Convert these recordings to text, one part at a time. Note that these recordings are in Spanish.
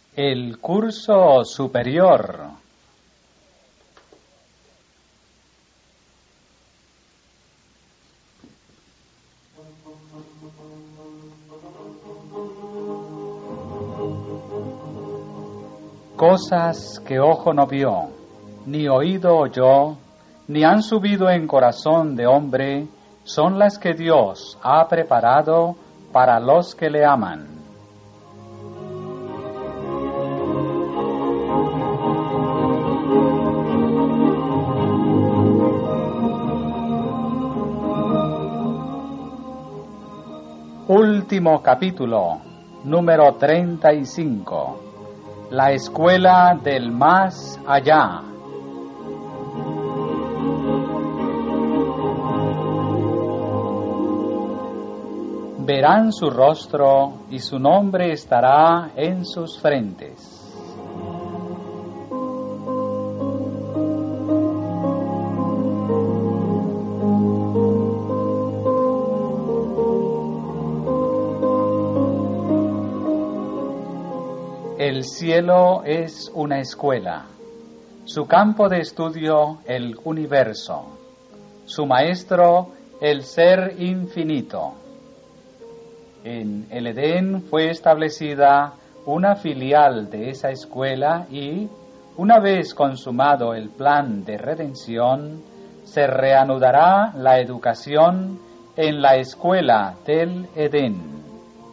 El curso superior. Cosas que ojo no vio, ni oído oyó, ni han subido en corazón de hombre, son las que Dios ha preparado para los que le aman. Último capítulo, número 35. La escuela del más allá. Verán su rostro y su nombre estará en sus frentes. El cielo es una escuela, su campo de estudio el universo, su maestro el ser infinito. En el Edén fue establecida una filial de esa escuela y, una vez consumado el plan de redención, se reanudará la educación en la escuela del Edén.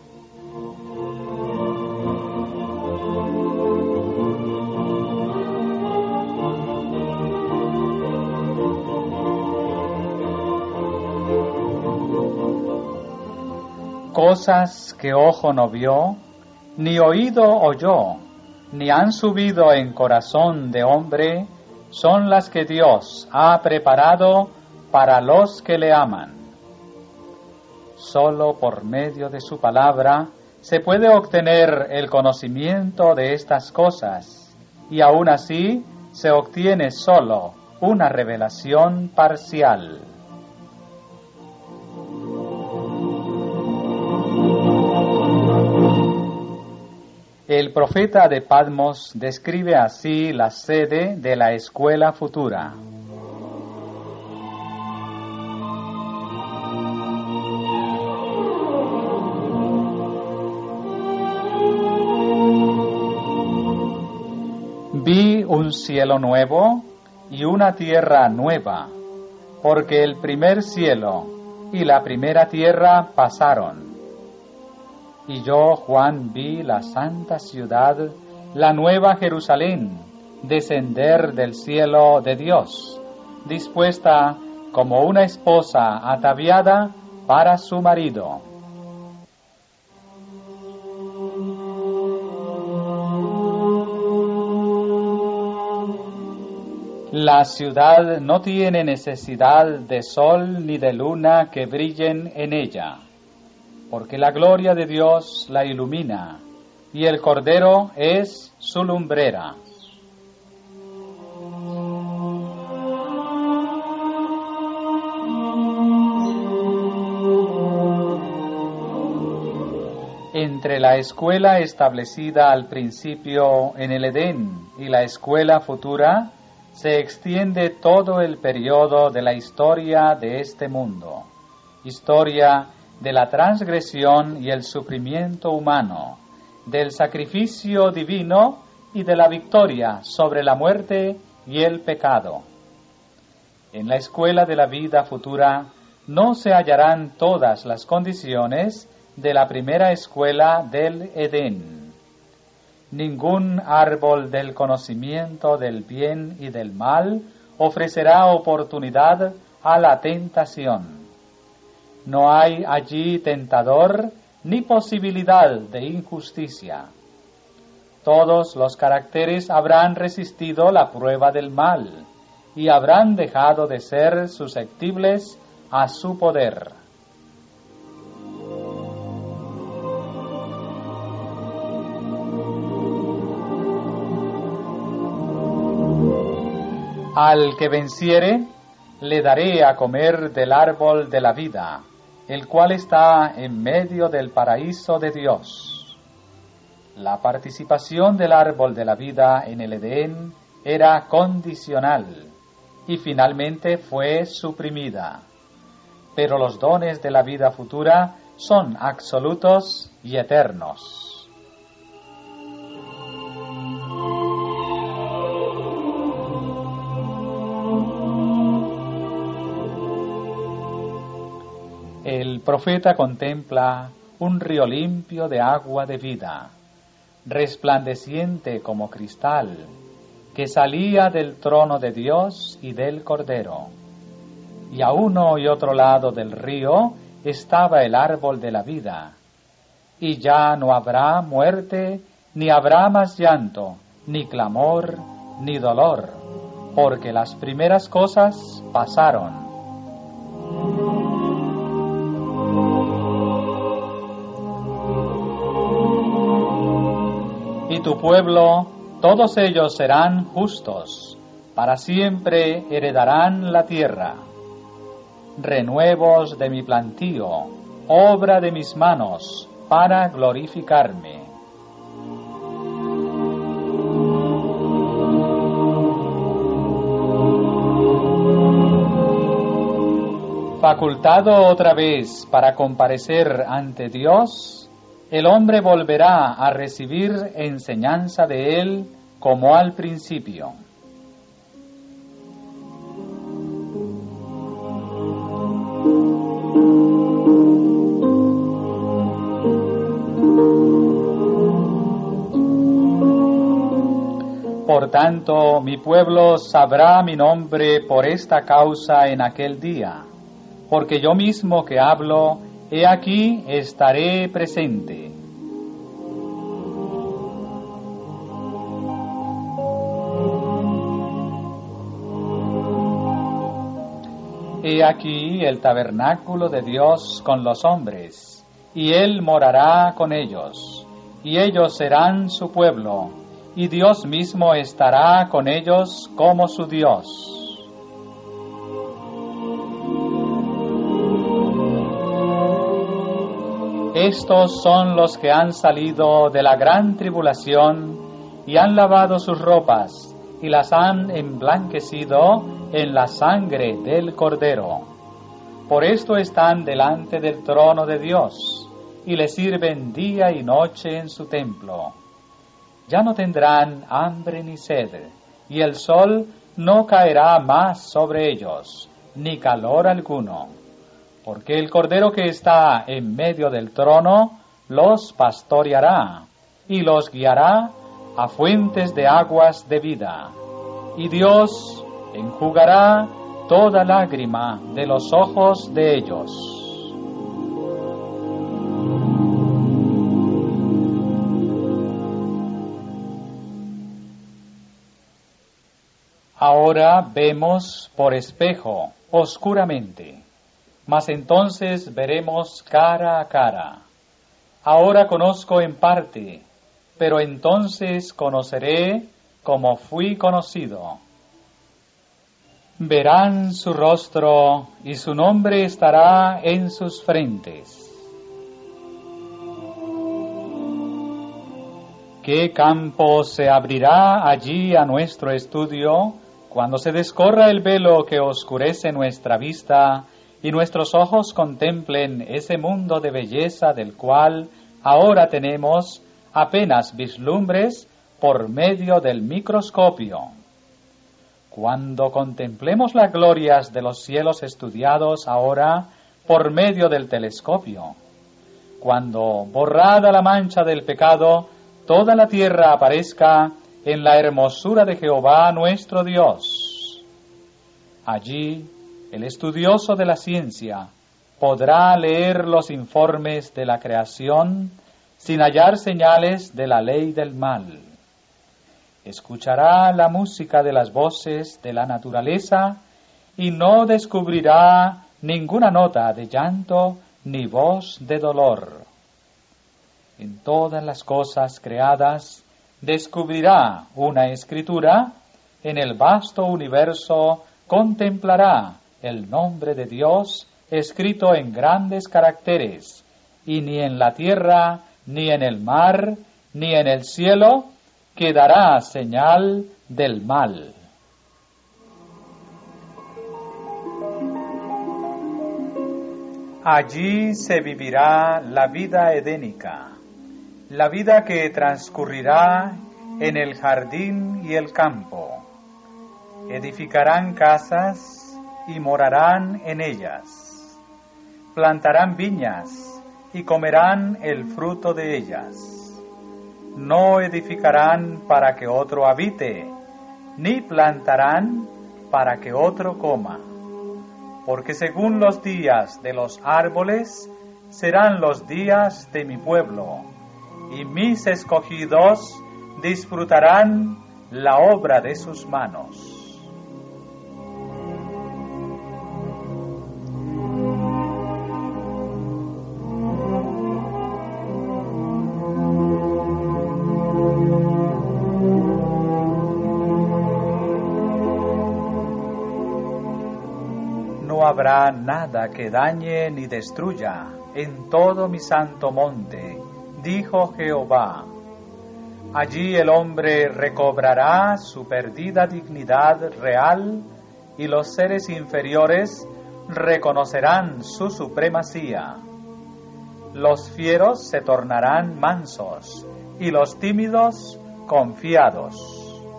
Cosas que ojo no vio, ni oído oyó, ni han subido en corazón de hombre, son las que Dios ha preparado para los que le aman. Solo por medio de su palabra se puede obtener el conocimiento de estas cosas, y aún así se obtiene solo una revelación parcial. El profeta de Patmos describe así la sede de la escuela futura. Vi un cielo nuevo y una tierra nueva, porque el primer cielo y la primera tierra pasaron. Y yo, Juan, vi la santa ciudad, la nueva Jerusalén, descender del cielo de Dios, dispuesta como una esposa ataviada para su marido. La ciudad no tiene necesidad de sol ni de luna que brillen en ella, porque la gloria de Dios la ilumina, y el Cordero es su lumbrera. Entre la escuela establecida al principio en el Edén y la escuela futura, se extiende todo el periodo de la historia de este mundo, historia de la transgresión y el sufrimiento humano, del sacrificio divino y de la victoria sobre la muerte y el pecado. En la escuela de la vida futura no se hallarán todas las condiciones de la primera escuela del Edén. Ningún árbol del conocimiento del bien y del mal ofrecerá oportunidad a la tentación. No hay allí tentador ni posibilidad de injusticia. Todos los caracteres habrán resistido la prueba del mal y habrán dejado de ser susceptibles a su poder. Al que venciere, le daré a comer del árbol de la vida, el cual está en medio del paraíso de Dios. La participación del árbol de la vida en el Edén era condicional y finalmente fue suprimida. Pero los dones de la vida futura son absolutos y eternos. El profeta contempla un río limpio de agua de vida, resplandeciente como cristal, que salía del trono de Dios y del Cordero. Y a uno y otro lado del río estaba el árbol de la vida. Y ya no habrá muerte, ni habrá más llanto, ni clamor, ni dolor, porque las primeras cosas pasaron. Y tu pueblo, todos ellos serán justos, para siempre heredarán la tierra. Renuevos de mi plantío, obra de mis manos, para glorificarme. Facultado otra vez para comparecer ante Dios, el hombre volverá a recibir enseñanza de Él como al principio. Por tanto, mi pueblo sabrá mi nombre por esta causa en aquel día, porque yo mismo que hablo, he aquí estaré presente. He aquí el tabernáculo de Dios con los hombres, y Él morará con ellos, y ellos serán su pueblo, y Dios mismo estará con ellos como su Dios. Estos son los que han salido de la gran tribulación y han lavado sus ropas y las han emblanquecido en la sangre del Cordero. Por esto están delante del trono de Dios y le sirven día y noche en su templo. Ya no tendrán hambre ni sed, y el sol no caerá más sobre ellos, ni calor alguno. Porque el Cordero que está en medio del trono los pastoreará y los guiará a fuentes de aguas de vida. Y Dios enjugará toda lágrima de los ojos de ellos. Ahora vemos por espejo, oscuramente. Mas entonces veremos cara a cara. Ahora conozco en parte, pero entonces conoceré como fui conocido. Verán su rostro y su nombre estará en sus frentes. ¿Qué campo se abrirá allí a nuestro estudio cuando se descorra el velo que oscurece nuestra vista y nuestros ojos contemplen ese mundo de belleza del cual ahora tenemos apenas vislumbres por medio del microscopio? Cuando contemplemos las glorias de los cielos estudiados ahora por medio del telescopio, cuando, borrada la mancha del pecado, toda la tierra aparezca en la hermosura de Jehová nuestro Dios, allí el estudioso de la ciencia podrá leer los informes de la creación sin hallar señales de la ley del mal. Escuchará la música de las voces de la naturaleza y no descubrirá ninguna nota de llanto ni voz de dolor. En todas las cosas creadas descubrirá una escritura, en el vasto universo contemplará el nombre de Dios escrito en grandes caracteres, y ni en la tierra, ni en el mar, ni en el cielo quedará señal del mal. Allí se vivirá la vida edénica, la vida que transcurrirá en el jardín y el campo. Edificarán casas y morarán en ellas. Plantarán viñas y comerán el fruto de ellas. No edificarán para que otro habite, ni plantarán para que otro coma. Porque según los días de los árboles serán los días de mi pueblo, y mis escogidos disfrutarán la obra de sus manos. No habrá nada que dañe ni destruya en todo mi santo monte, dijo Jehová. Allí el hombre recobrará su perdida dignidad real y los seres inferiores reconocerán su supremacía. Los fieros se tornarán mansos y los tímidos confiados.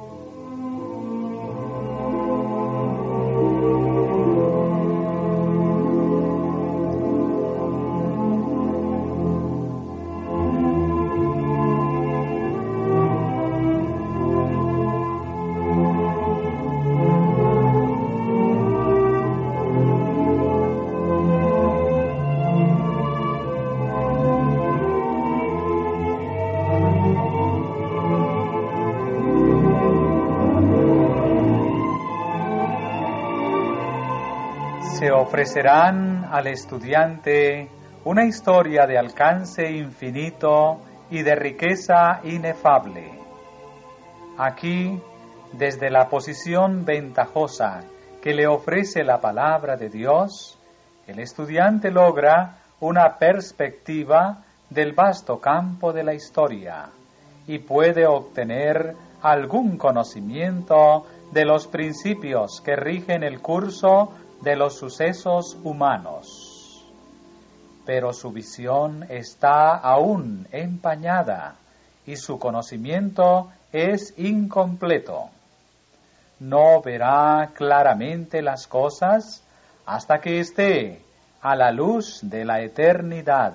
Se ofrecerán al estudiante una historia de alcance infinito y de riqueza inefable. Aquí, desde la posición ventajosa que le ofrece la palabra de Dios, el estudiante logra una perspectiva del vasto campo de la historia y puede obtener algún conocimiento de los principios que rigen el curso de los sucesos humanos. Pero su visión está aún empañada y su conocimiento es incompleto. No verá claramente las cosas hasta que esté a la luz de la eternidad.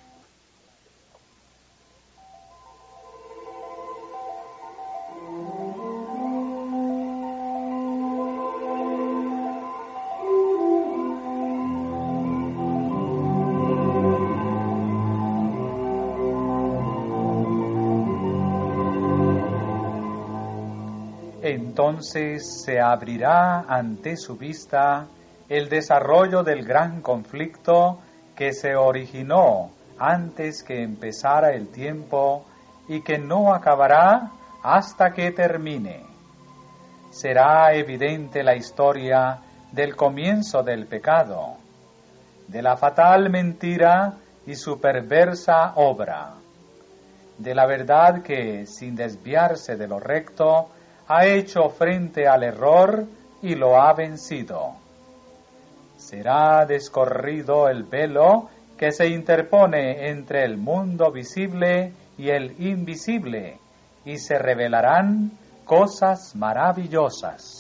Entonces se abrirá ante su vista el desarrollo del gran conflicto que se originó antes que empezara el tiempo y que no acabará hasta que termine. Será evidente la historia del comienzo del pecado, de la fatal mentira y su perversa obra, de la verdad que, sin desviarse de lo recto, ha hecho frente al error y lo ha vencido. Será descorrido el velo que se interpone entre el mundo visible y el invisible, y se revelarán cosas maravillosas.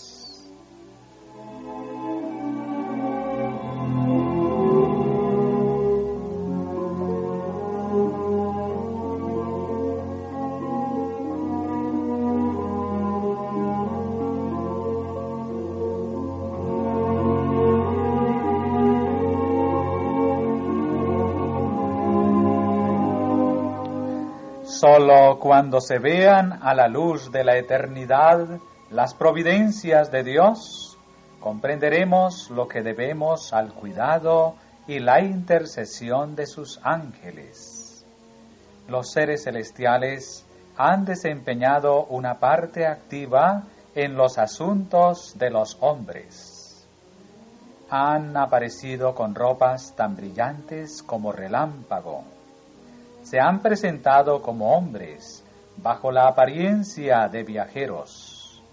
Solo cuando se vean a la luz de la eternidad las providencias de Dios, comprenderemos lo que debemos al cuidado y la intercesión de sus ángeles. Los seres celestiales han desempeñado una parte activa en los asuntos de los hombres. Han aparecido con ropas tan brillantes como relámpago. Se han presentado como hombres, bajo la apariencia de viajeros.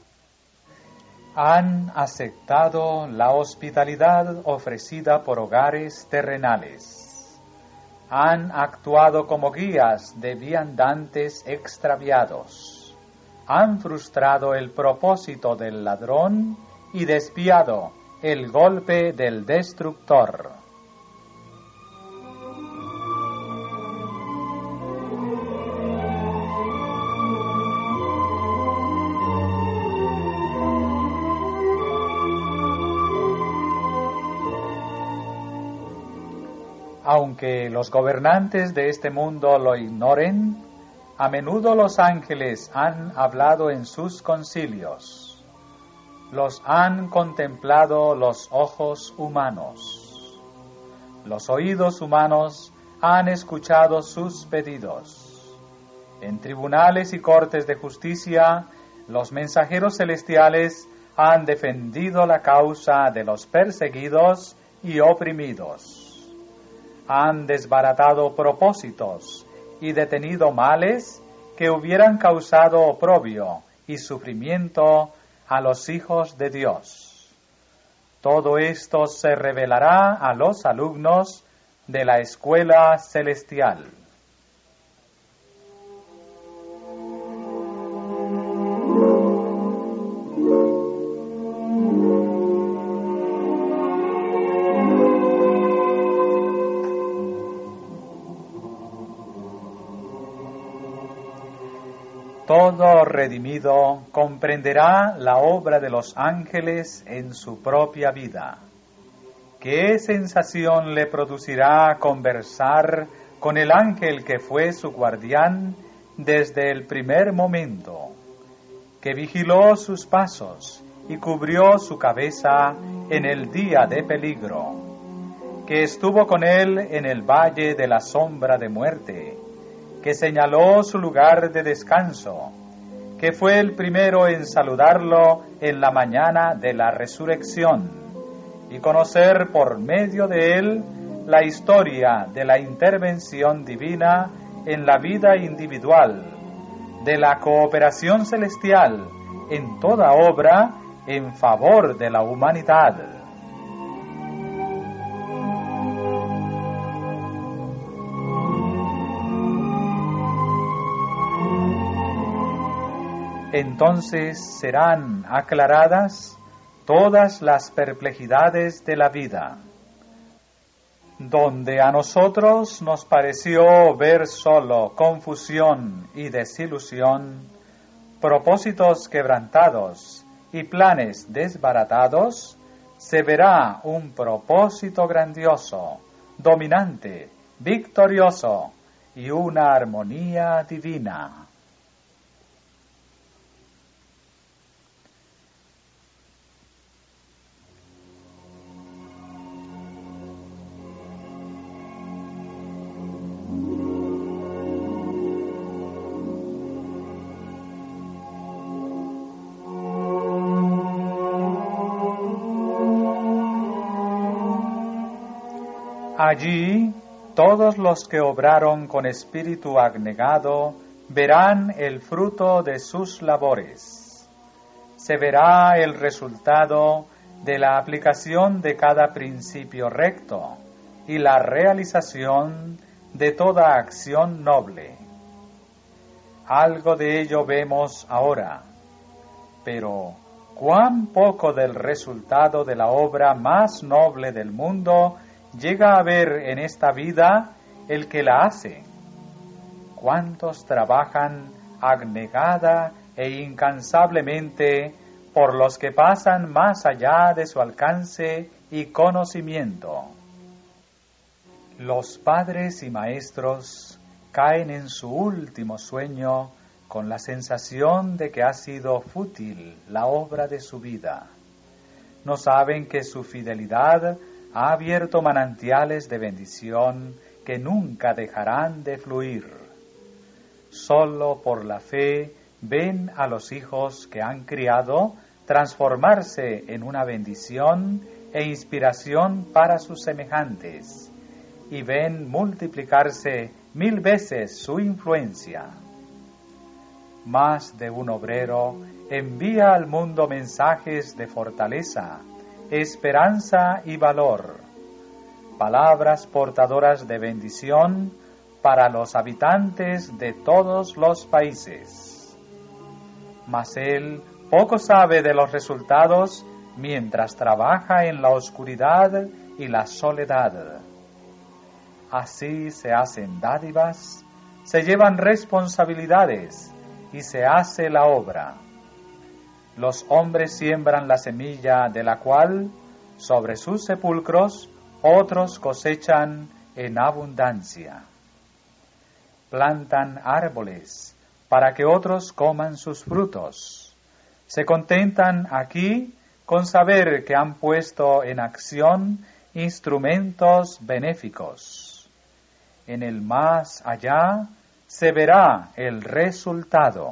Han aceptado la hospitalidad ofrecida por hogares terrenales. Han actuado como guías de viandantes extraviados. Han frustrado el propósito del ladrón y despiado el golpe del destructor. Aunque los gobernantes de este mundo lo ignoren, a menudo los ángeles han hablado en sus concilios. Los han contemplado los ojos humanos. Los oídos humanos han escuchado sus pedidos. En tribunales y cortes de justicia, los mensajeros celestiales han defendido la causa de los perseguidos y oprimidos. Han desbaratado propósitos y detenido males que hubieran causado oprobio y sufrimiento a los hijos de Dios. Todo esto se revelará a los alumnos de la escuela celestial. Todo redimido comprenderá la obra de los ángeles en su propia vida. ¿Qué sensación le producirá conversar con el ángel que fue su guardián desde el primer momento, que vigiló sus pasos y cubrió su cabeza en el día de peligro, que estuvo con él en el valle de la sombra de muerte, que señaló su lugar de descanso, que fue el primero en saludarlo en la mañana de la resurrección, y conocer por medio de él la historia de la intervención divina en la vida individual, de la cooperación celestial en toda obra en favor de la humanidad. Entonces serán aclaradas todas las perplejidades de la vida. Donde a nosotros nos pareció ver solo confusión y desilusión, propósitos quebrantados y planes desbaratados, se verá un propósito grandioso, dominante, victorioso y una armonía divina. Allí todos los que obraron con espíritu abnegado verán el fruto de sus labores. Se verá el resultado de la aplicación de cada principio recto y la realización de toda acción noble. Algo de ello vemos ahora, pero cuán poco del resultado de la obra más noble del mundo llega a ver en esta vida el que la hace. ¿Cuántos trabajan abnegada e incansablemente por los que pasan más allá de su alcance y conocimiento? Los padres y maestros caen en su último sueño con la sensación de que ha sido fútil la obra de su vida. No saben que su fidelidad ha abierto manantiales de bendición que nunca dejarán de fluir. Solo por la fe ven a los hijos que han criado transformarse en una bendición e inspiración para sus semejantes, y ven multiplicarse 1000 veces su influencia. más de un obrero envía al mundo mensajes de fortaleza, esperanza y valor, palabras portadoras de bendición para los habitantes de todos los países. Mas él poco sabe de los resultados mientras trabaja en la oscuridad y la soledad. Así se hacen dádivas, se llevan responsabilidades y se hace la obra. Los hombres siembran la semilla de la cual, sobre sus sepulcros, otros cosechan en abundancia. Plantan árboles para que otros coman sus frutos. Se contentan aquí con saber que han puesto en acción instrumentos benéficos. En el más allá se verá el resultado.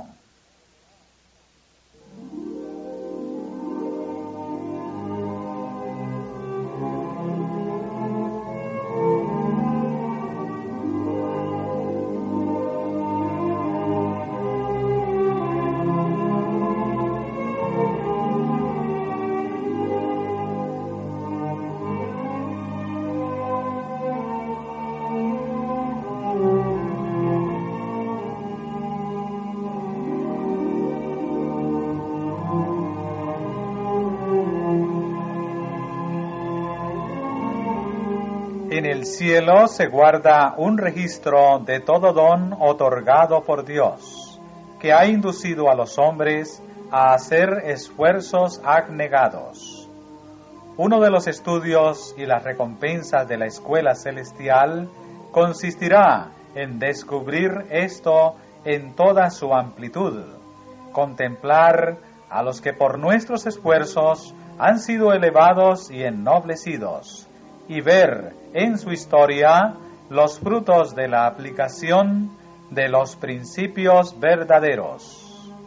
En el cielo se guarda un registro de todo don otorgado por Dios, que ha inducido a los hombres a hacer esfuerzos abnegados. Uno de los estudios y las recompensas de la escuela celestial consistirá en descubrir esto en toda su amplitud, contemplar a los que por nuestros esfuerzos han sido elevados y ennoblecidos, y ver en su historia los frutos de la aplicación de los principios verdaderos.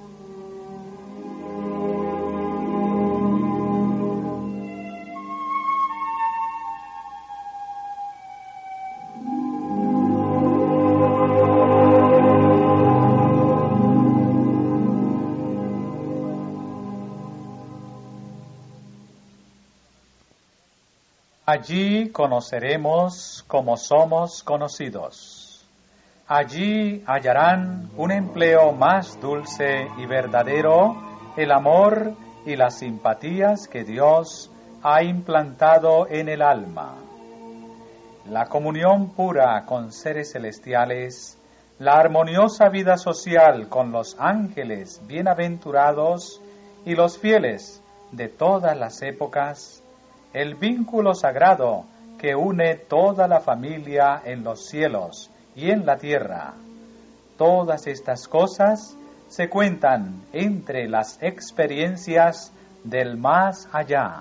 Allí conoceremos como somos conocidos. Allí hallarán un empleo más dulce y verdadero, el amor y las simpatías que Dios ha implantado en el alma. La comunión pura con seres celestiales, la armoniosa vida social con los ángeles bienaventurados y los fieles de todas las épocas, el vínculo sagrado que une toda la familia en los cielos y en la tierra. Todas estas cosas se cuentan entre las experiencias del más allá.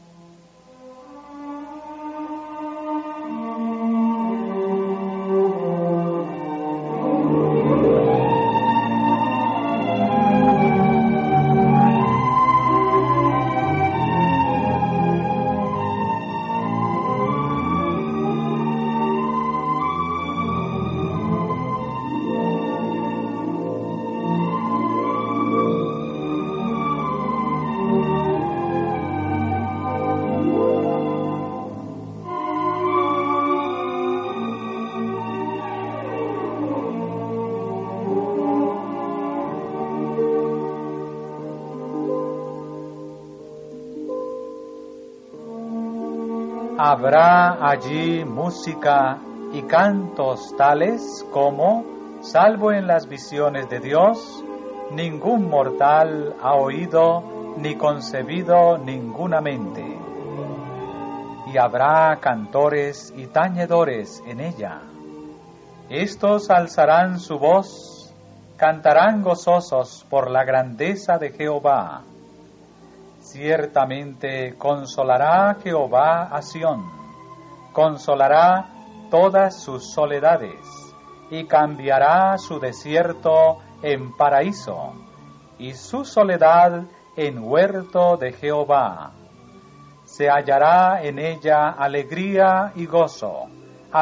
Habrá allí música y cantos tales como, salvo en las visiones de Dios, ningún mortal ha oído ni concebido ninguna mente. Y habrá cantores y tañedores en ella. Estos alzarán su voz, cantarán gozosos por la grandeza de Jehová. Ciertamente consolará Jehová a Sión, consolará todas sus soledades, y cambiará su desierto en paraíso, y su soledad en huerto de Jehová. Se hallará en ella alegría y gozo,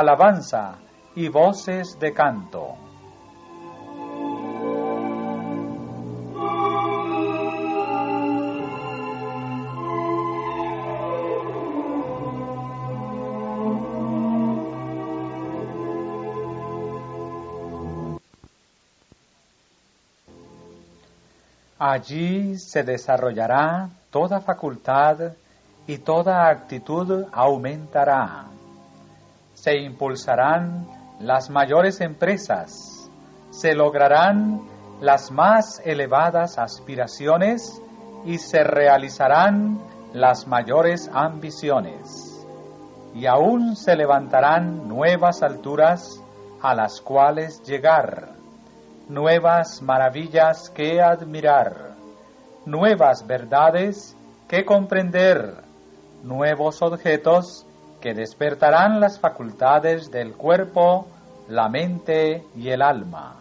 alabanza y voces de canto. Allí se desarrollará toda facultad y toda actitud aumentará. Se impulsarán las mayores empresas, se lograrán las más elevadas aspiraciones y se realizarán las mayores ambiciones. Y aún se levantarán nuevas alturas a las cuales llegar, nuevas maravillas que admirar, nuevas verdades que comprender, nuevos objetos que despertarán las facultades del cuerpo, la mente y el alma.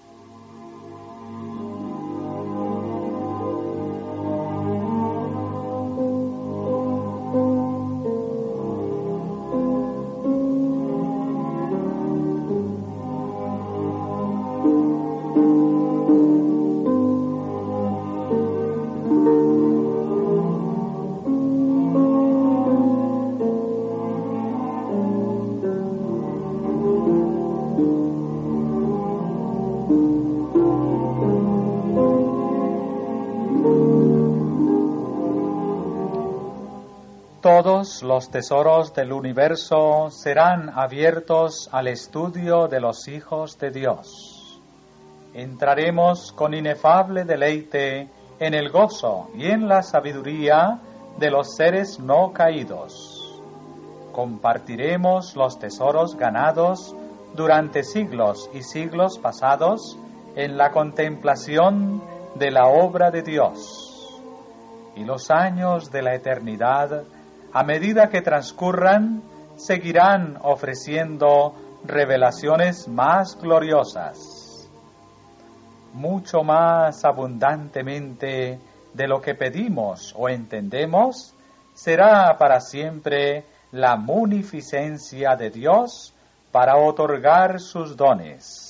Todos los tesoros del universo serán abiertos al estudio de los hijos de Dios. Entraremos con inefable deleite en el gozo y en la sabiduría de los seres no caídos. Compartiremos los tesoros ganados durante siglos y siglos pasados en la contemplación de la obra de Dios. Y los años de la eternidad, a medida que transcurran, seguirán ofreciendo revelaciones más gloriosas. Mucho más abundantemente de lo que pedimos o entendemos, será para siempre la munificencia de Dios para otorgar sus dones.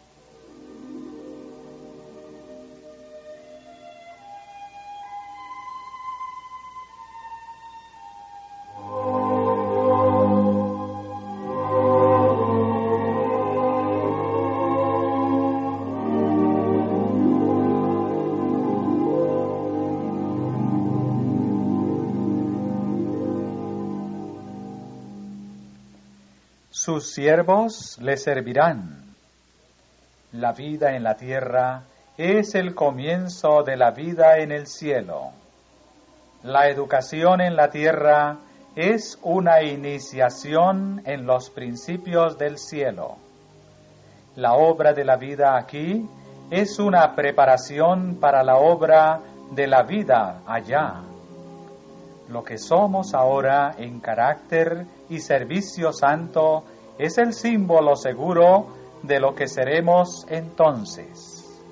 Sus siervos le servirán. La vida en la tierra es el comienzo de la vida en el cielo. La educación en la tierra es una iniciación en los principios del cielo. La obra de la vida aquí es una preparación para la obra de la vida allá. Lo que somos ahora en carácter y servicio santo es el símbolo seguro de lo que seremos entonces.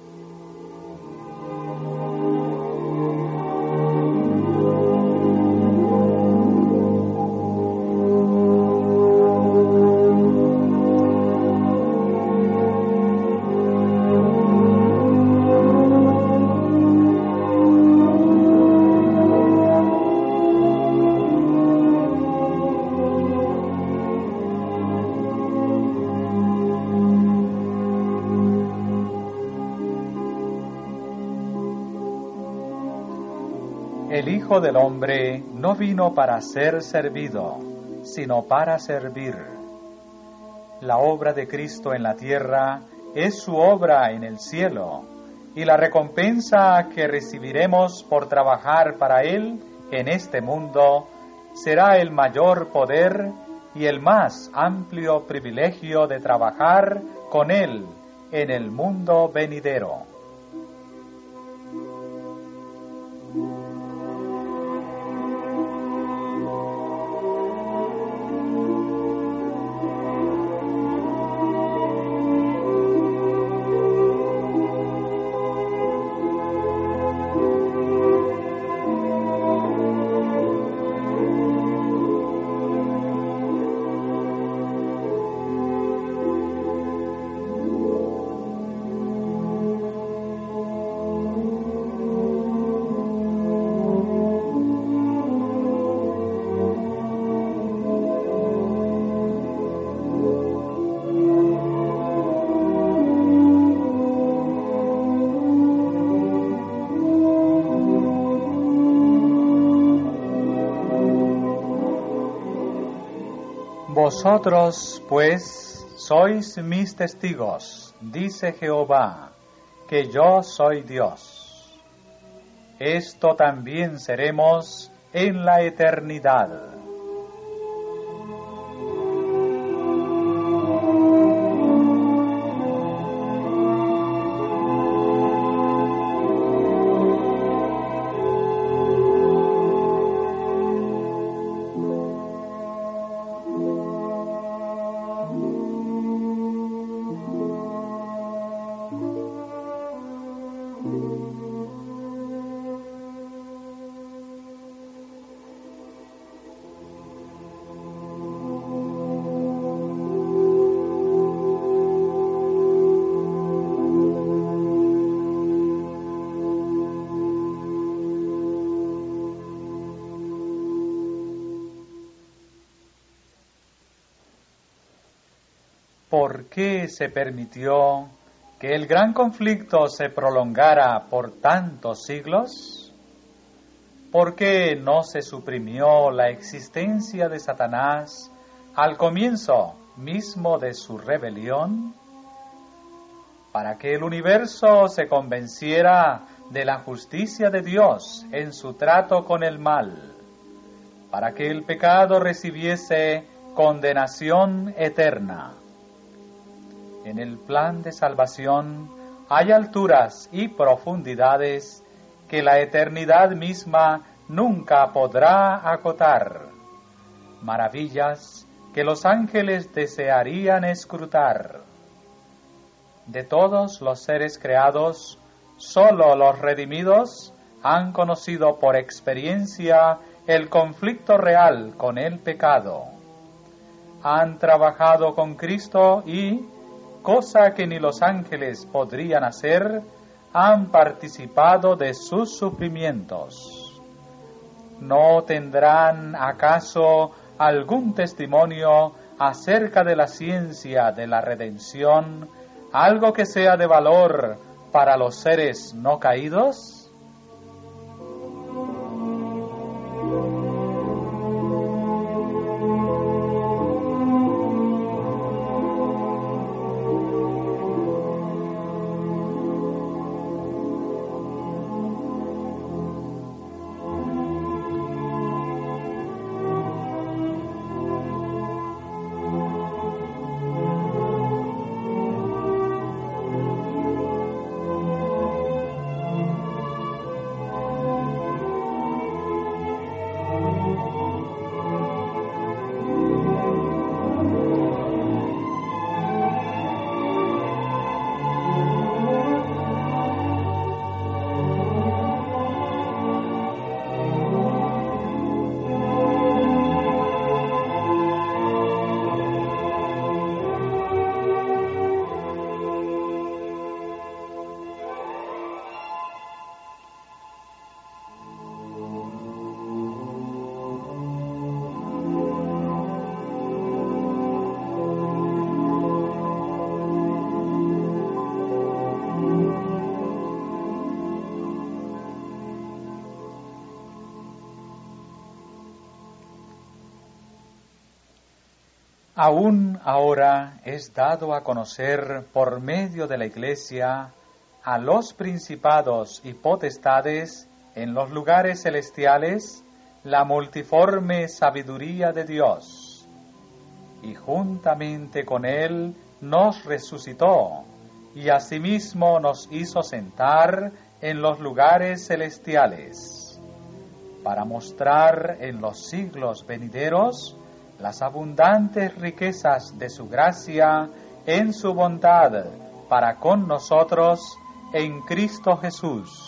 El Hijo del Hombre no vino para ser servido, sino para servir. La obra de Cristo en la tierra es su obra en el cielo, y la recompensa que recibiremos por trabajar para Él en este mundo será el mayor poder y el más amplio privilegio de trabajar con Él en el mundo venidero. Vosotros, pues, sois mis testigos, dice Jehová, que yo soy Dios. Esto también seremos en la eternidad. ¿Por qué se permitió que el gran conflicto se prolongara por tantos siglos? ¿Por qué no se suprimió la existencia de Satanás al comienzo mismo de su rebelión? Para que el universo se convenciera de la justicia de Dios en su trato con el mal, para que el pecado recibiese condenación eterna. En el plan de salvación hay alturas y profundidades que la eternidad misma nunca podrá acotar, maravillas que los ángeles desearían escrutar. De todos los seres creados, sólo los redimidos han conocido por experiencia el conflicto real con el pecado. Han trabajado con Cristo y, cosa que ni los ángeles podrían hacer, han participado de sus sufrimientos. ¿No tendrán acaso algún testimonio acerca de la ciencia de la redención, algo que sea de valor para los seres no caídos? Aún ahora es dado a conocer por medio de la Iglesia a los principados y potestades en los lugares celestiales la multiforme sabiduría de Dios, y juntamente con Él nos resucitó, y asimismo nos hizo sentar en los lugares celestiales, para mostrar en los siglos venideros las abundantes riquezas de su gracia en su bondad para con nosotros en Cristo Jesús.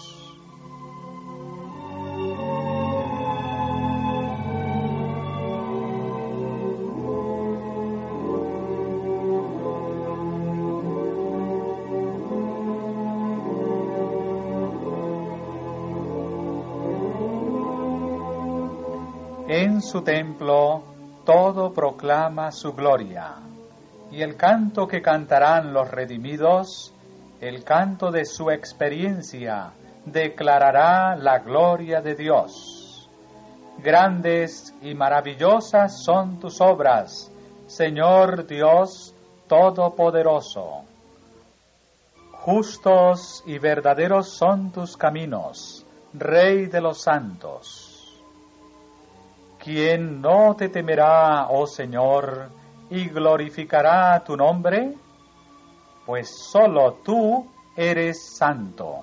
En su templo todo proclama su gloria, y el canto que cantarán los redimidos, el canto de su experiencia, declarará la gloria de Dios. Grandes y maravillosas son tus obras, Señor Dios Todopoderoso. Justos y verdaderos son tus caminos, Rey de los santos. ¿Quién no te temerá, oh Señor, y glorificará tu nombre? Pues solo tú eres santo.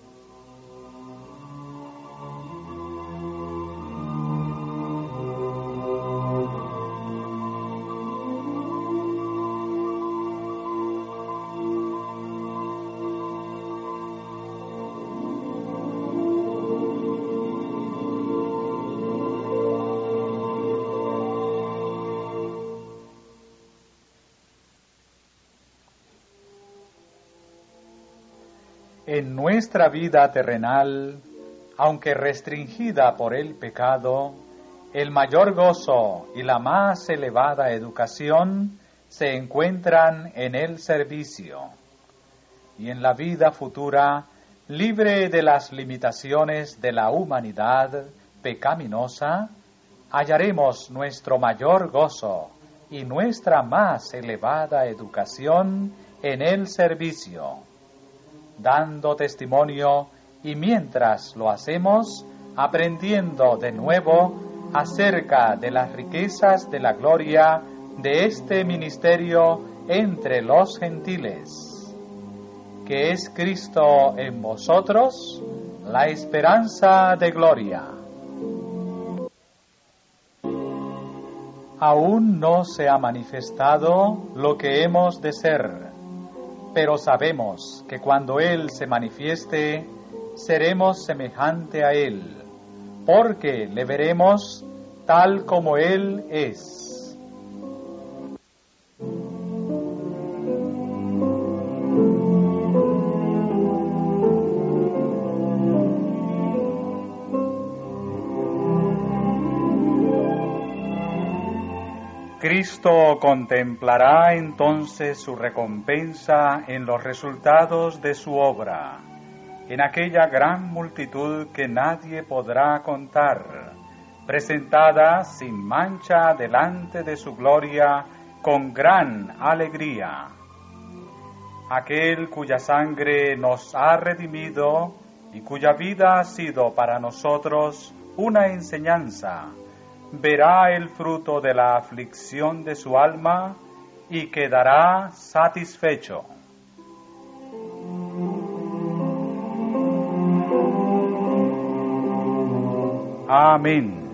En nuestra vida terrenal, aunque restringida por el pecado, el mayor gozo y la más elevada educación se encuentran en el servicio. Y en la vida futura, libre de las limitaciones de la humanidad pecaminosa, hallaremos nuestro mayor gozo y nuestra más elevada educación en el servicio, dando testimonio y mientras lo hacemos, aprendiendo de nuevo acerca de las riquezas de la gloria de este ministerio entre los gentiles, que es Cristo en vosotros, la esperanza de gloria. Aún no se ha manifestado lo que hemos de ser, pero sabemos que cuando Él se manifieste, seremos semejante a Él, porque le veremos tal como Él es. Cristo contemplará entonces su recompensa en los resultados de su obra, en aquella gran multitud que nadie podrá contar, presentada sin mancha delante de su gloria con gran alegría. Aquel cuya sangre nos ha redimido y cuya vida ha sido para nosotros una enseñanza, verá el fruto de la aflicción de su alma y quedará satisfecho. Amén.